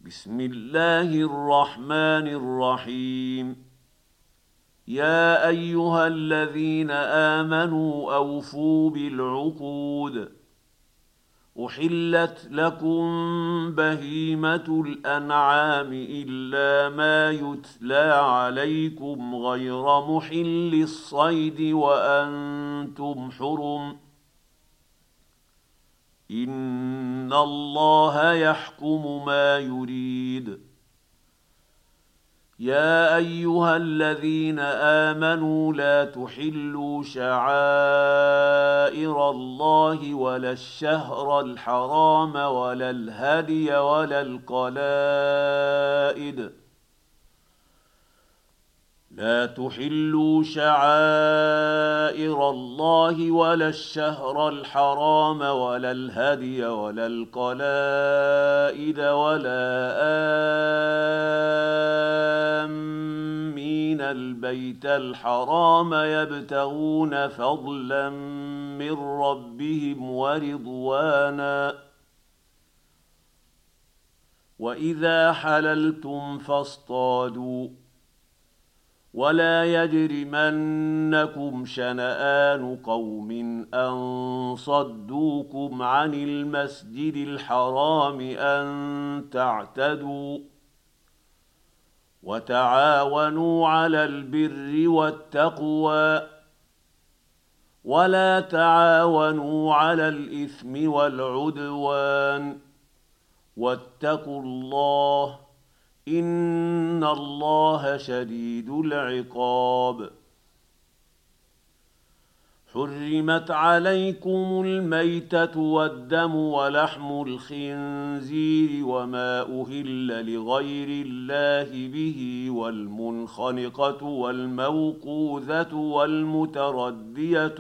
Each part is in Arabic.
بسم الله الرحمن الرحيم. يا ايها الذين امنوا اوفوا بالعقود. احلت لكم بهيمه الانعام الا ما يتلى عليكم غير محل الصيد وانتم حرم. ان الله يحكم ما يريد. يا ايها الذين امنوا لا تحلوا شعائر الله ولا الشهر الحرام ولا الهدي ولا القلائد. لا تحلوا شعائر الله ولا الشهر الحرام ولا الهدي ولا القلائد ولا آمين البيت الحرام يبتغون فضلا من ربهم ورضوانا. وإذا حللتم فاصطادوا ولا يجرمنكم شنآن قوم أن صدوكم عن المسجد الحرام أن تعتدوا. وتعاونوا على البر والتقوى ولا تعاونوا على الإثم والعدوان. واتقوا الله إن الله شديد العقاب. حرمت عليكم الميتة والدم ولحم الخنزير وما أهل لغير الله به والمنخنقة والموقوذة والمتردية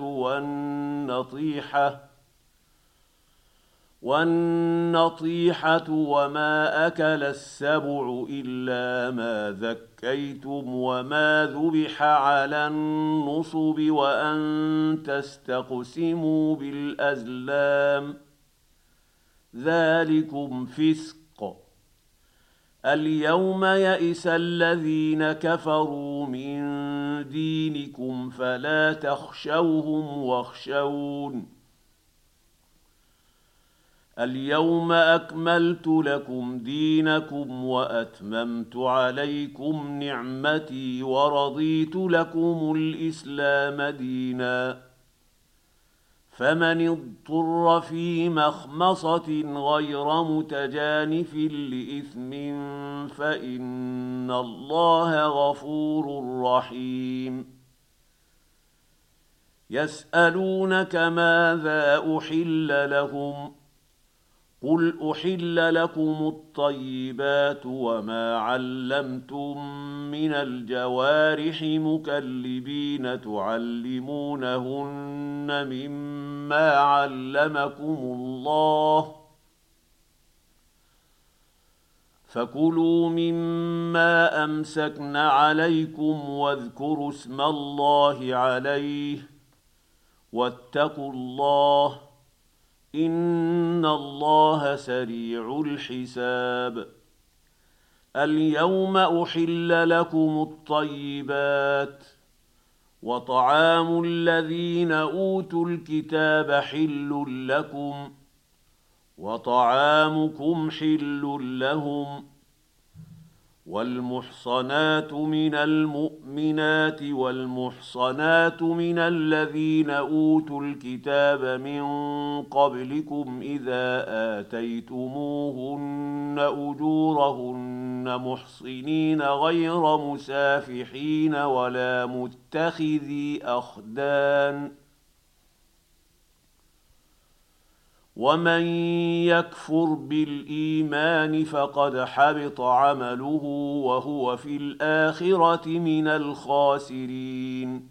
والنطيحة وما أكل السبع إلا ما ذكيتم وما ذبح على النصب وأن تستقسموا بالأزلام ذلكم فسق. اليوم يئس الذين كفروا من دينكم فلا تخشوهم واخشون. اليوم أكملت لكم دينكم وأتممت عليكم نعمتي ورضيت لكم الإسلام دينا. فمن اضطر في مخمصة غير متجانف لإثم فإن الله غفور رحيم. يسألونك ماذا أحل لهم قل أحل لكم الطيبات وما علمتم من الجوارح مكلبين تعلمونهن مما علمكم الله فكلوا مما أمسكن عليكم واذكروا اسم الله عليه واتقوا الله إن الله سريع الحساب. اليوم أحل لكم الطيبات وطعام الذين أوتوا الكتاب حل لكم وطعامكم حل لهم. والمحصنات من المؤمنات والمحصنات من الذين أوتوا الكتاب من قبلكم إذا آتيتموهن أجورهن محصنين غير مسافحين ولا متخذي أخدان. ومن يكفر بالإيمان فقد حبط عمله وهو في الآخرة من الخاسرين.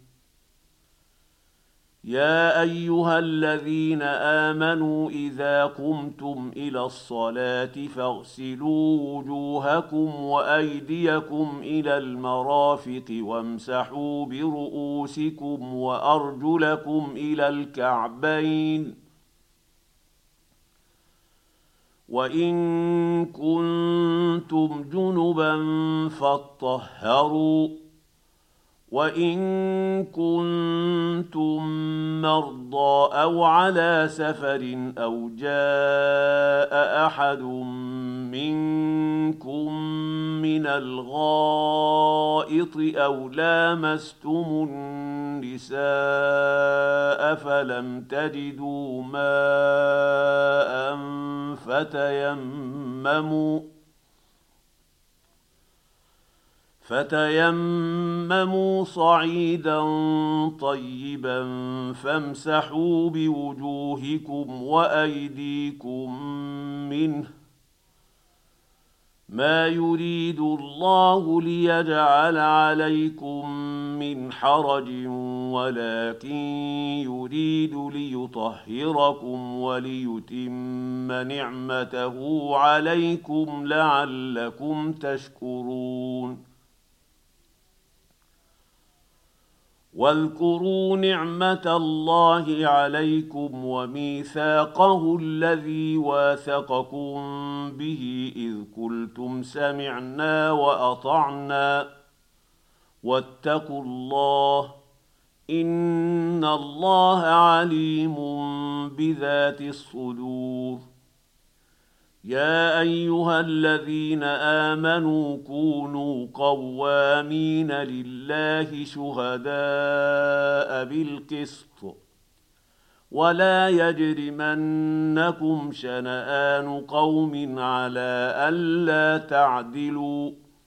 يا أيها الذين آمنوا إذا قمتم إلى الصلاة فاغسلوا وجوهكم وأيديكم إلى المرافق وامسحوا برؤوسكم وأرجلكم إلى الكعبين وإن كنتم كنتم جنبا فاطهروا وإن كنتم مرضى أو على سفر أو جاء أحد منكم من الغائط أو لامستم النساء فلم تجدوا ماء فتيمموا صعيدا طيبا فامسحوا بوجوهكم وأيديكم منه ما يريد الله ليجعل عليكم من حرج ولكن يريد ليطهركم وليتم نعمته عليكم لعلكم تشكرون واذكروا نعمة الله عليكم وميثاقه الذي واثقكم به إذ قلتم سمعنا وأطعنا واتقوا الله إن الله عليم بذات الصدور يا أيها الذين آمنوا كونوا قوامين لله شهداء بالقسط ولا يجرمنكم شنآن قوم على ألا تعدلوا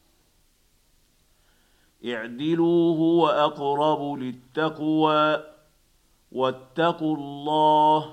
اعدلوا هو أقرب للتقوى واتقوا الله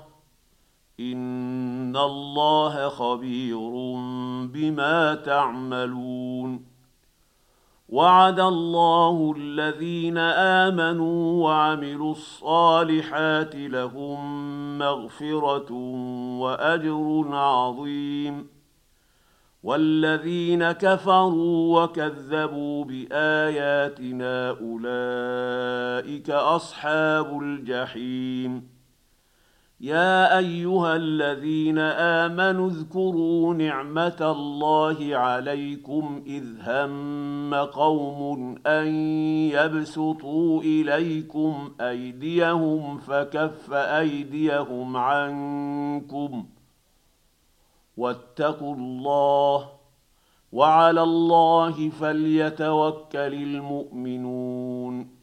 إن الله خبير بما تعملون وعد الله الذين آمنوا وعملوا الصالحات لهم مغفرة وأجر عظيم والذين كفروا وكذبوا بآياتنا أولئك أصحاب الجحيم يا أيها الذين آمنوا اذكروا نعمة الله عليكم إذ هم قوم أن يبسطوا إليكم أيديهم فكف أيديهم عنكم واتقوا الله وعلى الله فليتوكل المؤمنون